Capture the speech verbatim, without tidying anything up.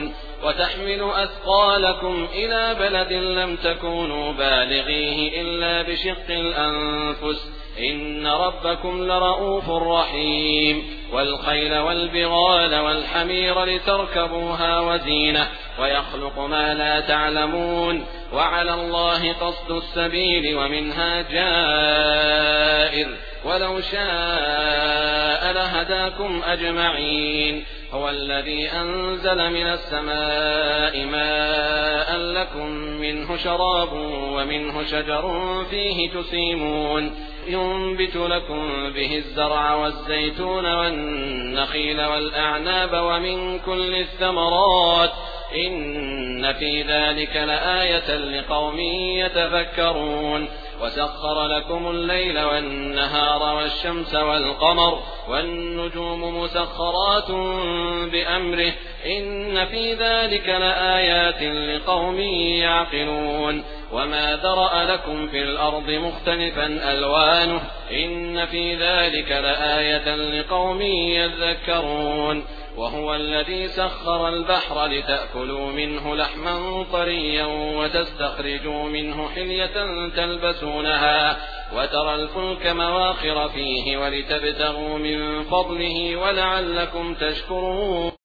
وتحمل أثقالكم إلى بلد لم تكونوا بالغيه إلا بشق الأنفس إن ربكم لرؤوف رحيم والخيل والبغال والحمير لتركبوها وزينة ويخلق ما لا تعلمون وعلى الله قصد السبيل ومنها جائر ولو شاء لهداكم أجمعين هو الذي أنزل من السماء ماء لكم منه شراب ومنه شجر فيه تسيمون ينبت لكم به الزرع والزيتون والنخيل والأعناب ومن كل الثمرات إن في ذلك لآية لقوم يتفكرون وسخر لكم الليل والنهار والشمس والقمر والنجوم مسخرات بأمره إن في ذلك لآيات لقوم يعقلون وما ذرأ لكم في الأرض مختلفا ألوانه إن في ذلك لآية لقوم يذكرون وهو الذي سخر البحر لتأكلوا منه لحما طريا وتستخرجوا منه حلية تلبسونها وترى الفلك مواخر فيه ولتبتغوا من فضله ولعلكم تشكرون